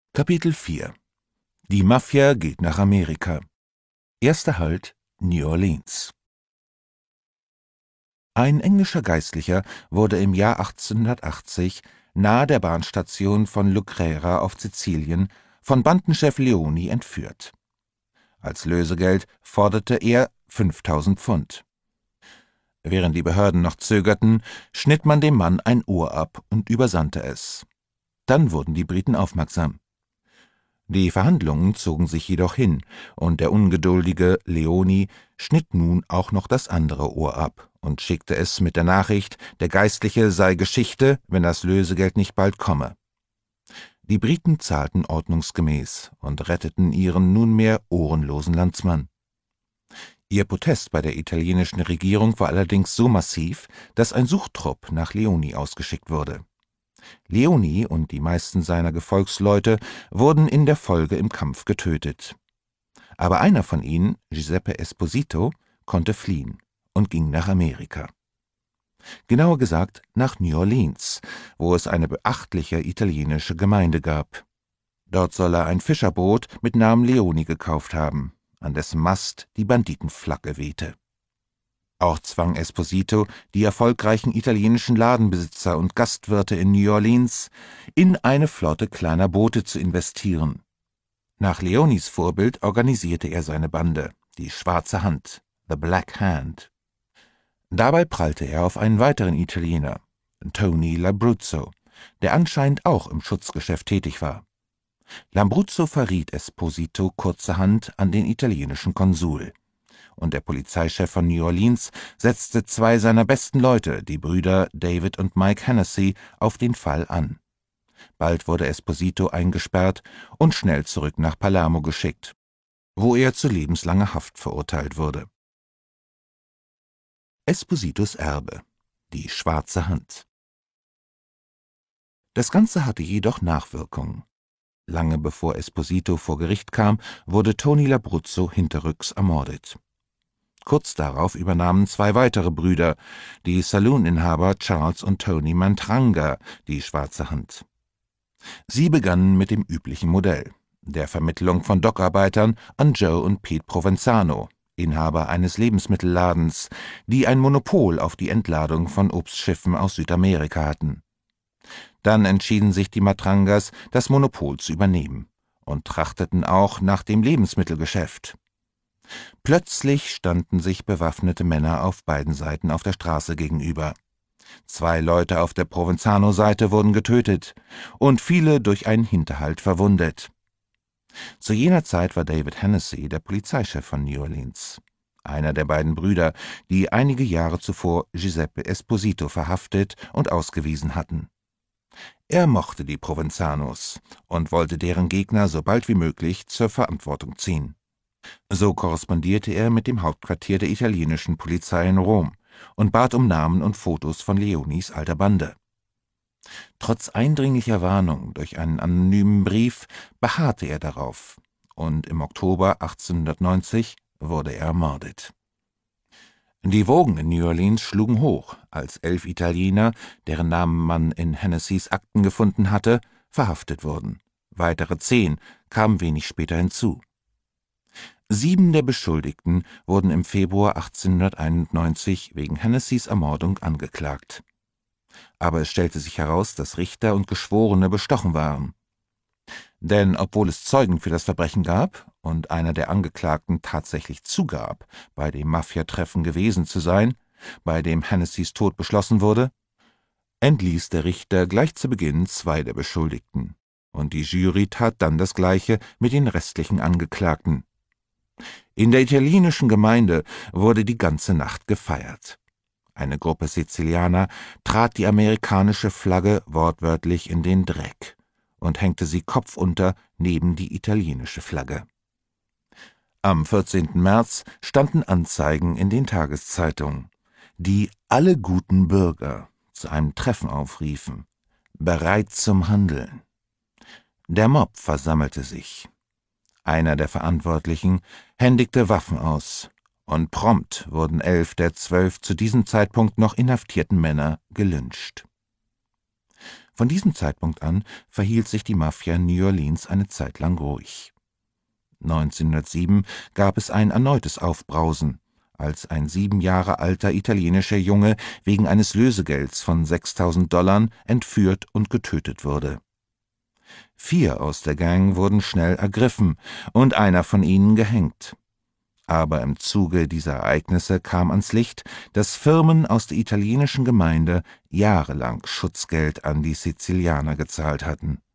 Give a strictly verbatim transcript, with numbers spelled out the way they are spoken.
Kapitel vier. Die Mafia geht nach Amerika. Erster Halt: New Orleans. Ein englischer Geistlicher wurde im Jahr achtzehnhundertachtzig nahe der Bahnstation von Lucrera auf Sizilien von Bandenchef Leoni entführt. Als Lösegeld forderte er fünftausend Pfund. Während die Behörden noch zögerten, schnitt man dem Mann ein Ohr ab und übersandte es. Dann wurden die Briten aufmerksam. Die Verhandlungen zogen sich jedoch hin, und der ungeduldige Leoni schnitt nun auch noch das andere Ohr ab und schickte es mit der Nachricht, der Geistliche sei Geschichte, wenn das Lösegeld nicht bald komme. Die Briten zahlten ordnungsgemäß und retteten ihren nunmehr ohrenlosen Landsmann. Ihr Protest bei der italienischen Regierung war allerdings so massiv, dass ein Suchtrupp nach Leoni ausgeschickt wurde. Leoni und die meisten seiner Gefolgsleute wurden in der Folge im Kampf getötet. Aber einer von ihnen, Giuseppe Esposito, konnte fliehen und ging nach Amerika. Genauer gesagt nach New Orleans, wo es eine beachtliche italienische Gemeinde gab. Dort soll er ein Fischerboot mit Namen Leoni gekauft haben, an dessen Mast die Banditenflagge wehte. Auch zwang Esposito die erfolgreichen italienischen Ladenbesitzer und Gastwirte in New Orleans, in eine Flotte kleiner Boote zu investieren. Nach Leonis Vorbild organisierte er seine Bande, die Schwarze Hand, The Black Hand. Dabei prallte er auf einen weiteren Italiener, Tony Labruzzo, der anscheinend auch im Schutzgeschäft tätig war. Labruzzo verriet Esposito kurzerhand an den italienischen Konsul. Und der Polizeichef von New Orleans setzte zwei seiner besten Leute, die Brüder David und Mike Hennessy, auf den Fall an. Bald wurde Esposito eingesperrt und schnell zurück nach Palermo geschickt, wo er zu lebenslanger Haft verurteilt wurde. Espositos Erbe: Die Schwarze Hand. Das Ganze hatte jedoch Nachwirkungen. Lange bevor Esposito vor Gericht kam, wurde Tony Labruzzo hinterrücks ermordet. Kurz darauf übernahmen zwei weitere Brüder, die Saloon-Inhaber Charles und Tony Mantranga, die Schwarze Hand. Sie begannen mit dem üblichen Modell, der Vermittlung von Dockarbeitern an Joe und Pete Provenzano, Inhaber eines Lebensmittelladens, die ein Monopol auf die Entladung von Obstschiffen aus Südamerika hatten. Dann entschieden sich die Matrangas, das Monopol zu übernehmen und trachteten auch nach dem Lebensmittelgeschäft. Plötzlich standen sich bewaffnete Männer auf beiden Seiten auf der Straße gegenüber. Zwei Leute auf der Provenzano-Seite wurden getötet und viele durch einen Hinterhalt verwundet. Zu jener Zeit war David Hennessy der Polizeichef von New Orleans, einer der beiden Brüder, die einige Jahre zuvor Giuseppe Esposito verhaftet und ausgewiesen hatten. Er mochte die Provenzanos und wollte deren Gegner so bald wie möglich zur Verantwortung ziehen. So korrespondierte er mit dem Hauptquartier der italienischen Polizei in Rom und bat um Namen und Fotos von Leonis alter Bande. Trotz eindringlicher Warnung durch einen anonymen Brief beharrte er darauf, und im Oktober achtzehnhundertneunzig wurde er ermordet. Die Wogen in New Orleans schlugen hoch, als elf Italiener, deren Namen man in Hennessys Akten gefunden hatte, verhaftet wurden. Weitere zehn kamen wenig später hinzu. Sieben der Beschuldigten wurden im Februar achtzehnhunderteinundneunzig wegen Hennessys Ermordung angeklagt. Aber es stellte sich heraus, dass Richter und Geschworene bestochen waren. Denn obwohl es Zeugen für das Verbrechen gab und einer der Angeklagten tatsächlich zugab, bei dem Mafiatreffen gewesen zu sein, bei dem Hennessys Tod beschlossen wurde, entließ der Richter gleich zu Beginn zwei der Beschuldigten, und die Jury tat dann das Gleiche mit den restlichen Angeklagten. In der italienischen Gemeinde wurde die ganze Nacht gefeiert. Eine Gruppe Sizilianer trat die amerikanische Flagge wortwörtlich in den Dreck und hängte sie kopfunter neben die italienische Flagge. Am vierzehnten März standen Anzeigen in den Tageszeitungen, die alle guten Bürger zu einem Treffen aufriefen, bereit zum Handeln. Der Mob versammelte sich. Einer der Verantwortlichen händigte Waffen aus, und prompt wurden elf der zwölf zu diesem Zeitpunkt noch inhaftierten Männer gelyncht. Von diesem Zeitpunkt an verhielt sich die Mafia in New Orleans eine Zeit lang ruhig. neunzehnhundertsieben gab es ein erneutes Aufbrausen, als ein sieben Jahre alter italienischer Junge wegen eines Lösegelds von sechstausend Dollar entführt und getötet wurde. Vier aus der Gang wurden schnell ergriffen und einer von ihnen gehängt. Aber im Zuge dieser Ereignisse kam ans Licht, dass Firmen aus der italienischen Gemeinde jahrelang Schutzgeld an die Sizilianer gezahlt hatten.